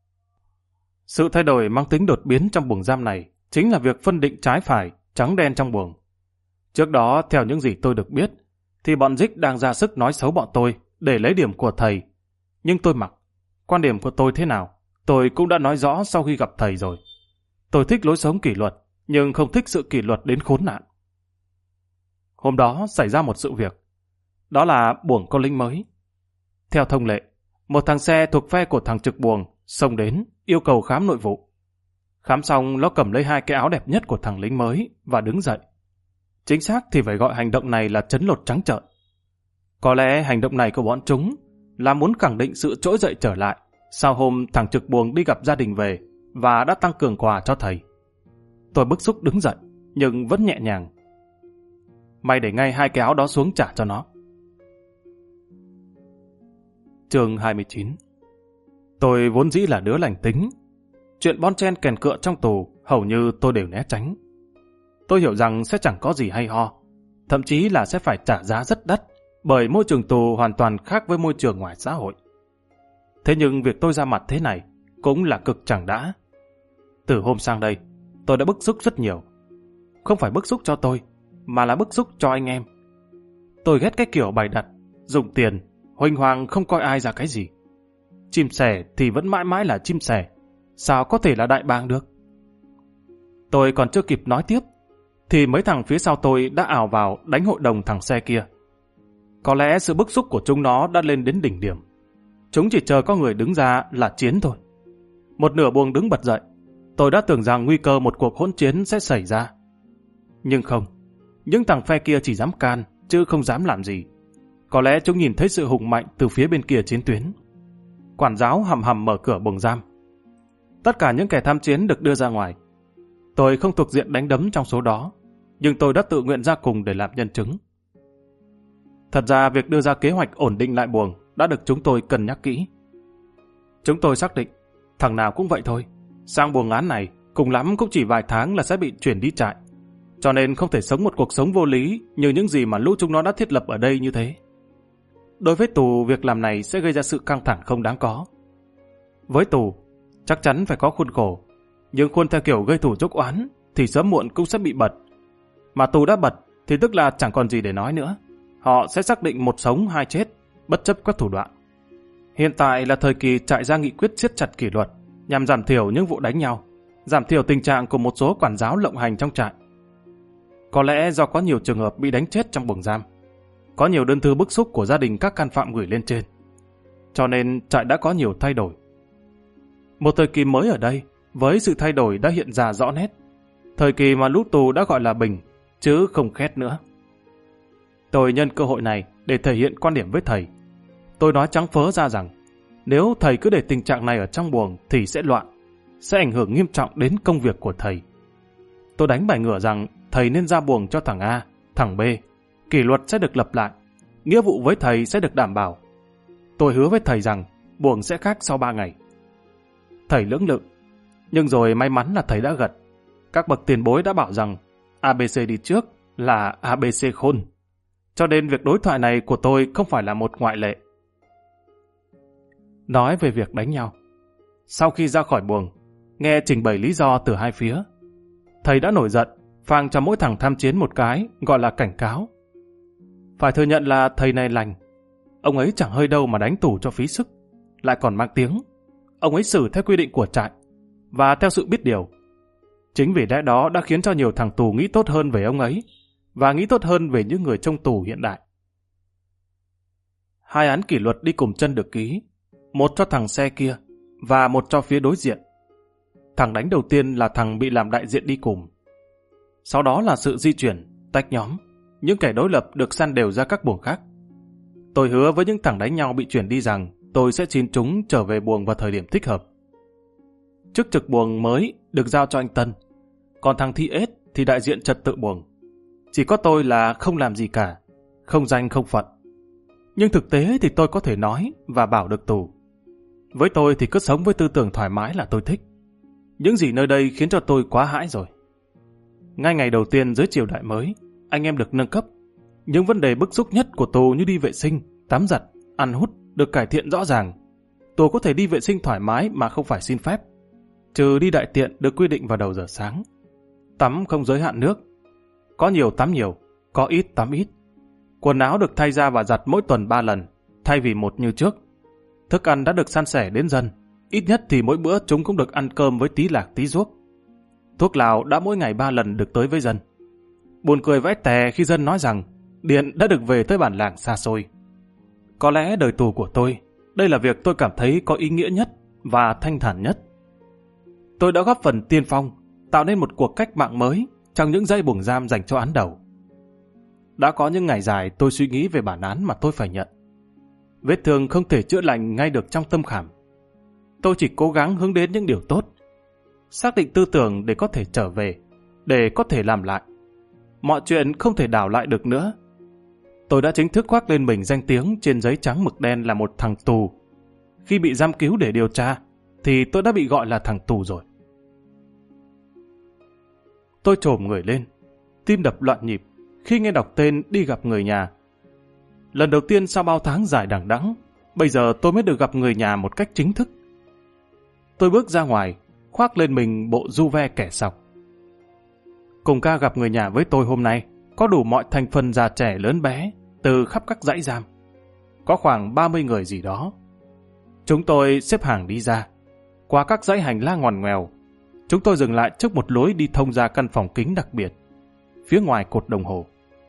Sự thay đổi mang tính đột biến trong buồng giam này chính là việc phân định trái phải, trắng đen trong buồng. Trước đó, theo những gì tôi được biết, thì bọn Dích đang ra sức nói xấu bọn tôi để lấy điểm của thầy. Nhưng tôi mặc. Quan điểm của tôi thế nào, tôi cũng đã nói rõ sau khi gặp thầy rồi. Tôi thích lối sống kỷ luật, nhưng không thích sự kỷ luật đến khốn nạn. Hôm đó xảy ra một sự việc. Đó là buồng có lính mới. Theo thông lệ, một thằng xe thuộc phe của thằng trực buồng xông đến yêu cầu khám nội vụ. Khám xong, nó cầm lấy hai cái áo đẹp nhất của thằng lính mới và đứng dậy. Chính xác thì phải gọi hành động này là trấn lột trắng trợn. Có lẽ hành động này của bọn chúng là muốn khẳng định sự trỗi dậy trở lại sau hôm thằng Trực Buồng đi gặp gia đình về và đã tăng cường quà cho thầy. Tôi bức xúc đứng dậy, nhưng vẫn nhẹ nhàng. Mày để ngay hai cái áo đó xuống trả cho nó. Chương hai mươi chín. Tôi vốn dĩ là đứa lành tính. Chuyện bon chen kèn cựa trong tù hầu như tôi đều né tránh. Tôi hiểu rằng sẽ chẳng có gì hay ho, thậm chí là sẽ phải trả giá rất đắt, bởi môi trường tù hoàn toàn khác với môi trường ngoài xã hội. Thế nhưng việc tôi ra mặt thế này cũng là cực chẳng đã. Từ hôm sang đây, tôi đã bức xúc rất nhiều. Không phải bức xúc cho tôi, mà là bức xúc cho anh em. Tôi ghét cái kiểu bày đặt, dùng tiền, huênh hoang không coi ai ra cái gì. Chim sẻ thì vẫn mãi mãi là chim sẻ, sao có thể là đại bàng được? Tôi còn chưa kịp nói tiếp, thì mấy thằng phía sau tôi đã ào vào đánh hội đồng thằng xe kia. Có lẽ sự bức xúc của chúng nó đã lên đến đỉnh điểm. Chúng chỉ chờ có người đứng ra là chiến thôi. Một nửa buồng đứng bật dậy. Tôi đã tưởng rằng nguy cơ một cuộc hỗn chiến sẽ xảy ra. Nhưng không, những thằng phe kia chỉ dám can, chứ không dám làm gì. Có lẽ chúng nhìn thấy sự hùng mạnh từ phía bên kia chiến tuyến. Quản giáo hầm hầm mở cửa buồng giam. Tất cả những kẻ tham chiến được đưa ra ngoài. Tôi không thuộc diện đánh đấm trong số đó, nhưng tôi đã tự nguyện ra cùng để làm nhân chứng. Thật ra việc đưa ra kế hoạch ổn định lại buồng đã được chúng tôi cân nhắc kỹ. Chúng tôi xác định, thằng nào cũng vậy thôi. Sang buồng án này, cùng lắm cũng chỉ vài tháng là sẽ bị chuyển đi trại. Cho nên không thể sống một cuộc sống vô lý như những gì mà lũ chúng nó đã thiết lập ở đây như thế. Đối với tù, việc làm này sẽ gây ra sự căng thẳng không đáng có. Với tù, chắc chắn phải có khuôn khổ, nhưng khuôn theo kiểu gây thù chuốc oán thì sớm muộn cũng sẽ bị bật. Mà tù đã bật thì tức là chẳng còn gì để nói nữa. Họ sẽ xác định một sống hai chết, bất chấp các thủ đoạn. Hiện tại là thời kỳ trại ra nghị quyết siết chặt kỷ luật nhằm giảm thiểu những vụ đánh nhau, giảm thiểu tình trạng của một số quản giáo lộng hành trong trại. Có lẽ do có nhiều trường hợp bị đánh chết trong buồng giam, có nhiều đơn thư bức xúc của gia đình các can phạm gửi lên trên, cho nên trại đã có nhiều thay đổi. Một thời kỳ mới ở đây, với sự thay đổi đã hiện ra rõ nét. Thời kỳ mà lũ tù đã gọi là bình, chứ không khét nữa. Tôi nhân cơ hội này để thể hiện quan điểm với thầy. Tôi nói trắng phớ ra rằng, nếu thầy cứ để tình trạng này ở trong buồng thì sẽ loạn, sẽ ảnh hưởng nghiêm trọng đến công việc của thầy. Tôi đánh bài ngửa rằng thầy nên ra buồng cho thằng A, thằng B, kỷ luật sẽ được lập lại, nghĩa vụ với thầy sẽ được đảm bảo. Tôi hứa với thầy rằng buồng sẽ khác sau ba ngày. Thầy lưỡng lự, nhưng rồi may mắn là thầy đã gật. Các bậc tiền bối đã bảo rằng a bê xê đi trước là a bê xê khôn. Cho nên việc đối thoại này của tôi không phải là một ngoại lệ. Nói về việc đánh nhau, sau khi ra khỏi buồng, nghe trình bày lý do từ hai phía, thầy đã nổi giận, phang cho mỗi thằng tham chiến một cái, gọi là cảnh cáo. Phải thừa nhận là thầy này lành. Ông ấy chẳng hơi đâu mà đánh tù cho phí sức, lại còn mang tiếng. Ông ấy xử theo quy định của trại, và theo sự biết điều. Chính vì lẽ đó đã khiến cho nhiều thằng tù nghĩ tốt hơn về ông ấy, và nghĩ tốt hơn về những người trong tù hiện đại. Hai án kỷ luật đi cùng chân được ký, một cho thằng xe kia, và một cho phía đối diện. Thằng đánh đầu tiên là thằng bị làm đại diện đi cùng. Sau đó là sự di chuyển, tách nhóm, những kẻ đối lập được săn đều ra các buồng khác. Tôi hứa với những thằng đánh nhau bị chuyển đi rằng tôi sẽ xin chúng trở về buồng vào thời điểm thích hợp. Chức trực buồng mới được giao cho anh Tân, còn thằng Thi Ết thì đại diện trật tự buồng. Chỉ có tôi là không làm gì cả, không danh không phận. Nhưng thực tế thì tôi có thể nói và bảo được tù. Với tôi thì cứ sống với tư tưởng thoải mái là tôi thích. Những gì nơi đây khiến cho tôi quá hãi rồi. Ngay ngày đầu tiên dưới triều đại mới, anh em được nâng cấp. Những vấn đề bức xúc nhất của tù như đi vệ sinh, tắm giặt, ăn hút được cải thiện rõ ràng. Tù có thể đi vệ sinh thoải mái mà không phải xin phép, trừ đi đại tiện được quy định vào đầu giờ sáng. Tắm không giới hạn nước. Có nhiều tắm nhiều, có ít tắm ít. Quần áo được thay ra và giặt mỗi tuần ba lần, thay vì một như trước. Thức ăn đã được san sẻ đến dân, ít nhất thì mỗi bữa chúng cũng được ăn cơm với tí lạc tí ruốc. Thuốc lào đã mỗi ngày ba lần được tới với dân. Buồn cười vãi tè khi dân nói rằng điện đã được về tới bản làng xa xôi. Có lẽ đời tù của tôi, đây là việc tôi cảm thấy có ý nghĩa nhất và thanh thản nhất. Tôi đã góp phần tiên phong, tạo nên một cuộc cách mạng mới trong những dãy buồng giam dành cho án đầu. Đã có những ngày dài tôi suy nghĩ về bản án mà tôi phải nhận. Vết thương không thể chữa lành ngay được trong tâm khảm. Tôi chỉ cố gắng hướng đến những điều tốt, xác định tư tưởng để có thể trở về, để có thể làm lại. Mọi chuyện không thể đảo lại được nữa. Tôi đã chính thức khoác lên mình danh tiếng trên giấy trắng mực đen là một thằng tù. Khi bị giam cứu để điều tra, thì tôi đã bị gọi là thằng tù rồi. Tôi chồm người lên, tim đập loạn nhịp khi nghe đọc tên đi gặp người nhà. Lần đầu tiên sau bao tháng dài đằng đẵng, bây giờ tôi mới được gặp người nhà một cách chính thức. Tôi bước ra ngoài, khoác lên mình bộ du ve kẻ sọc. Cùng ca gặp người nhà với tôi hôm nay có đủ mọi thành phần già trẻ lớn bé từ khắp các dãy giam. Có khoảng ba mươi người gì đó. Chúng tôi xếp hàng đi ra. Qua các dãy hành lang ngoằn ngoèo, chúng tôi dừng lại trước một lối đi thông ra căn phòng kính đặc biệt, phía ngoài cột đồng hồ.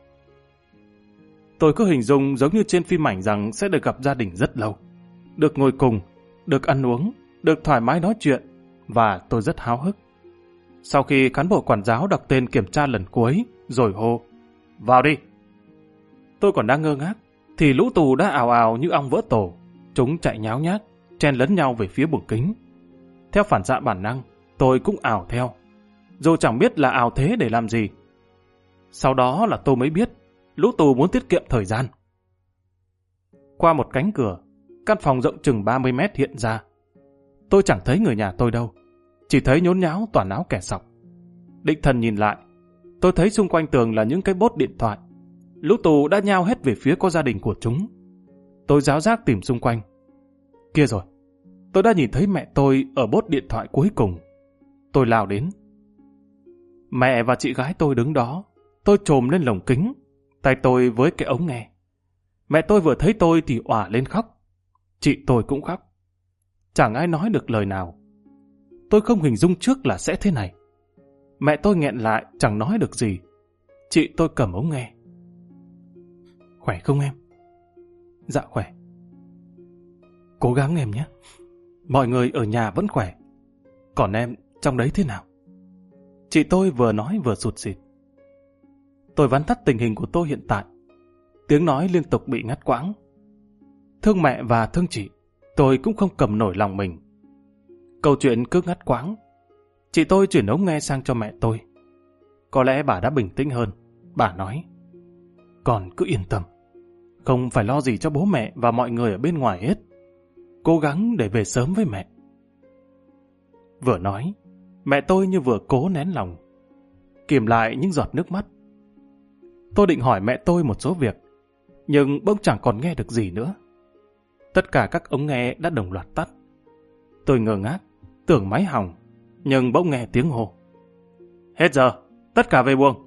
Tôi cứ hình dung giống như trên phim ảnh rằng sẽ được gặp gia đình rất lâu, được ngồi cùng, được ăn uống, được thoải mái nói chuyện, và tôi rất háo hức. Sau khi cán bộ quản giáo đọc tên kiểm tra lần cuối, rồi hô, vào đi. Tôi còn đang ngơ ngác, thì lũ tù đã ào ào như ong vỡ tổ. Chúng chạy nháo nhác, chen lấn nhau về phía buồng kính. Theo phản xạ bản năng, tôi cũng ào theo, dù chẳng biết là ào thế để làm gì. Sau đó là tôi mới biết, lũ tù muốn tiết kiệm thời gian. Qua một cánh cửa, căn phòng rộng chừng ba mươi mét hiện ra. Tôi chẳng thấy người nhà tôi đâu, chỉ thấy nhốn nháo toàn áo kẻ sọc. Định thần nhìn lại, tôi thấy xung quanh tường là những cái bốt điện thoại. Lũ tù đã nhao hết về phía có gia đình của chúng. Tôi ráo rác tìm xung quanh. Kia rồi, tôi đã nhìn thấy mẹ tôi ở bốt điện thoại cuối cùng. Tôi lao đến. Mẹ và chị gái tôi đứng đó. Tôi chồm lên lồng kính, tay tôi với cái ống nghe. Mẹ tôi vừa thấy tôi thì òa lên khóc. Chị tôi cũng khóc. Chẳng ai nói được lời nào. Tôi không hình dung trước là sẽ thế này. Mẹ tôi nghẹn lại chẳng nói được gì. Chị tôi cầm ống nghe. Khỏe không em? Dạ khỏe. Cố gắng em nhé. Mọi người ở nhà vẫn khỏe. Còn em trong đấy thế nào? Chị tôi vừa nói vừa sụt sịt. Tôi vắn tắt tình hình của tôi hiện tại. Tiếng nói liên tục bị ngắt quãng. Thương mẹ và thương chị, tôi cũng không cầm nổi lòng mình. Câu chuyện cứ ngắt quãng. Chị tôi chuyển ống nghe sang cho mẹ tôi. Có lẽ bà đã bình tĩnh hơn. Bà nói, con cứ yên tâm, không phải lo gì cho bố mẹ và mọi người ở bên ngoài hết. Cố gắng để về sớm với mẹ. Vừa nói, mẹ tôi như vừa cố nén lòng, kìm lại những giọt nước mắt. Tôi định hỏi mẹ tôi một số việc, nhưng bỗng chẳng còn nghe được gì nữa. Tất cả các ống nghe đã đồng loạt tắt. Tôi ngơ ngác, tưởng máy hỏng, nhưng bỗng nghe tiếng hô. Hết giờ, tất cả về buồng.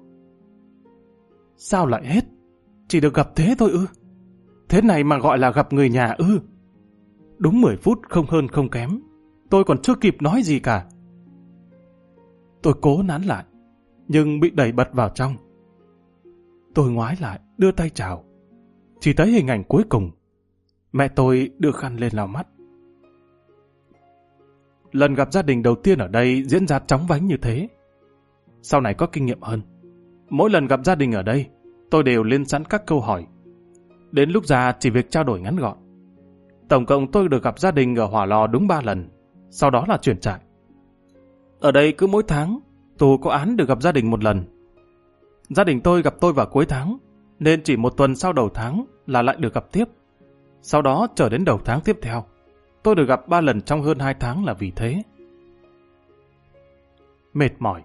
Sao lại hết? Chỉ được gặp thế thôi ư? Thế này mà gọi là gặp người nhà ư? Đúng mười phút không hơn không kém. Tôi còn chưa kịp nói gì cả. Tôi cố nán lại, nhưng bị đẩy bật vào trong. Tôi ngoái lại, đưa tay chào. Chỉ thấy hình ảnh cuối cùng. Mẹ tôi đưa khăn lên lau mắt. Lần gặp gia đình đầu tiên ở đây diễn ra chóng vánh như thế. Sau này có kinh nghiệm hơn. Mỗi lần gặp gia đình ở đây, tôi đều lên sẵn các câu hỏi. Đến lúc ra chỉ việc trao đổi ngắn gọn. Tổng cộng tôi được gặp gia đình ở Hỏa Lò đúng ba lần, sau đó là chuyển trại. Ở đây cứ mỗi tháng, tù có án được gặp gia đình một lần. Gia đình tôi gặp tôi vào cuối tháng, nên chỉ một tuần sau đầu tháng là lại được gặp tiếp. Sau đó trở đến đầu tháng tiếp theo, tôi được gặp ba lần trong hơn hai tháng là vì thế. Mệt mỏi.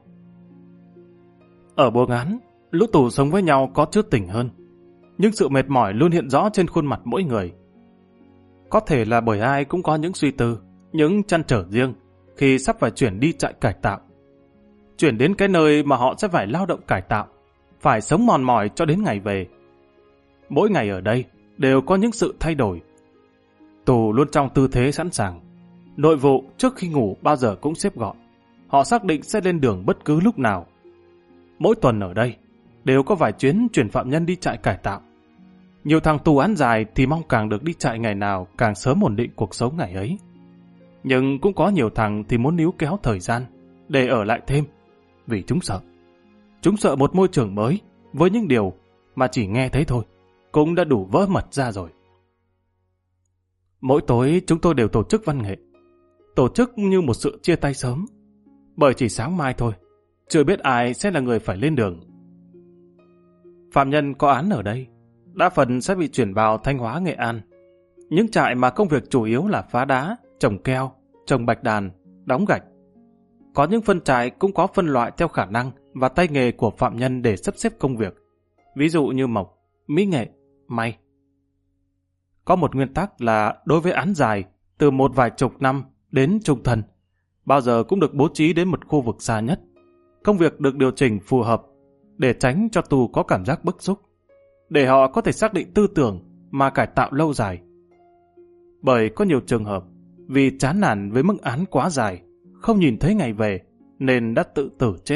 Ở buồng án, lũ tù sống với nhau có trữ tình hơn, nhưng sự mệt mỏi luôn hiện rõ trên khuôn mặt mỗi người. Có thể là bởi ai cũng có những suy tư, những trăn trở riêng khi sắp phải chuyển đi trại cải tạo. Chuyển đến cái nơi mà họ sẽ phải lao động cải tạo, phải sống mòn mỏi cho đến ngày về. Mỗi ngày ở đây đều có những sự thay đổi. Tù luôn trong tư thế sẵn sàng. Nội vụ trước khi ngủ bao giờ cũng xếp gọn. Họ xác định sẽ lên đường bất cứ lúc nào. Mỗi tuần ở đây đều có vài chuyến chuyển phạm nhân đi trại cải tạo. Nhiều thằng tù án dài thì mong càng được đi trại ngày nào càng sớm ổn định cuộc sống ngày ấy. Nhưng cũng có nhiều thằng thì muốn níu kéo thời gian để ở lại thêm, vì chúng sợ. Chúng sợ một môi trường mới với những điều mà chỉ nghe thấy thôi, cũng đã đủ vỡ mật ra rồi. Mỗi tối chúng tôi đều tổ chức văn nghệ. Tổ chức như một sự chia tay sớm. Bởi chỉ sáng mai thôi, chưa biết ai sẽ là người phải lên đường. Phạm nhân có án ở đây, đa phần sẽ bị chuyển vào Thanh Hóa, Nghệ An. Những trại mà công việc chủ yếu là phá đá, trồng keo, trồng bạch đàn, đóng gạch. Có những phân trại cũng có phân loại theo khả năng và tay nghề của phạm nhân để sắp xếp công việc. Ví dụ như mộc, mỹ nghệ, may. Có một nguyên tắc là đối với án dài, từ một vài chục năm đến trung thân, bao giờ cũng được bố trí đến một khu vực xa nhất. Công việc được điều chỉnh phù hợp để tránh cho tù có cảm giác bức xúc, để họ có thể xác định tư tưởng mà cải tạo lâu dài. Bởi có nhiều trường hợp vì chán nản với mức án quá dài, không nhìn thấy ngày về nên đã tự tử chết.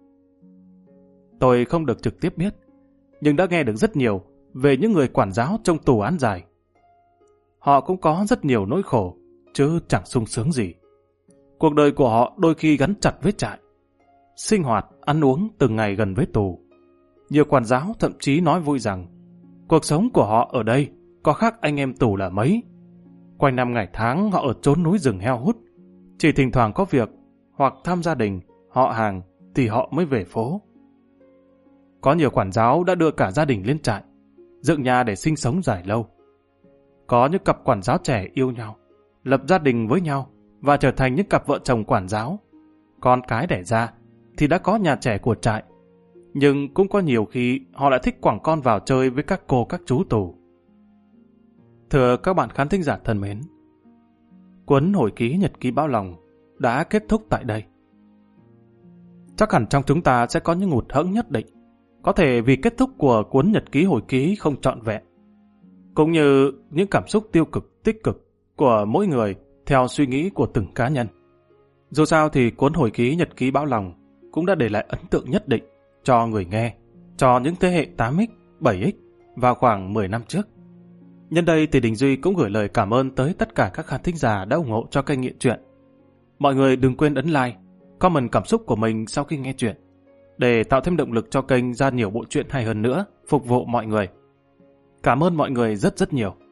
Tôi không được trực tiếp biết, nhưng đã nghe được rất nhiều về những người quản giáo trong tù án dài. Họ cũng có rất nhiều nỗi khổ, chứ chẳng sung sướng gì. Cuộc đời của họ đôi khi gắn chặt với trại. Sinh hoạt, ăn uống từng ngày gần với tù. Nhiều quản giáo thậm chí nói vui rằng cuộc sống của họ ở đây có khác anh em tù là mấy. Quanh năm ngày tháng họ ở chốn núi rừng heo hút. Chỉ thỉnh thoảng có việc hoặc thăm gia đình, họ hàng thì họ mới về phố. Có nhiều quản giáo đã đưa cả gia đình lên trại, dựng nhà để sinh sống dài lâu. Có những cặp quản giáo trẻ yêu nhau, lập gia đình với nhau và trở thành những cặp vợ chồng quản giáo. Con cái đẻ ra thì đã có nhà trẻ của trại, nhưng cũng có nhiều khi họ lại thích quẳng con vào chơi với các cô các chú tù. Thưa các bạn khán thính giả thân mến, cuốn hồi ký nhật ký Bão Lòng đã kết thúc tại đây. Chắc hẳn trong chúng ta sẽ có những hụt hẫng nhất định, có thể vì kết thúc của cuốn nhật ký hồi ký không trọn vẹn, cũng như những cảm xúc tiêu cực, tích cực của mỗi người theo suy nghĩ của từng cá nhân. Dù sao thì cuốn hồi ký nhật ký Bão Lòng cũng đã để lại ấn tượng nhất định cho người nghe, cho những thế hệ tám x, bảy x vào khoảng mười năm trước. Nhân đây thì Đình Duy cũng gửi lời cảm ơn tới tất cả các khán thính giả đã ủng hộ cho kênh Nghiện Truyện. Mọi người đừng quên ấn like, comment cảm xúc của mình sau khi nghe truyện, để tạo thêm động lực cho kênh ra nhiều bộ truyện hay hơn nữa, phục vụ mọi người. Cảm ơn mọi người rất rất nhiều.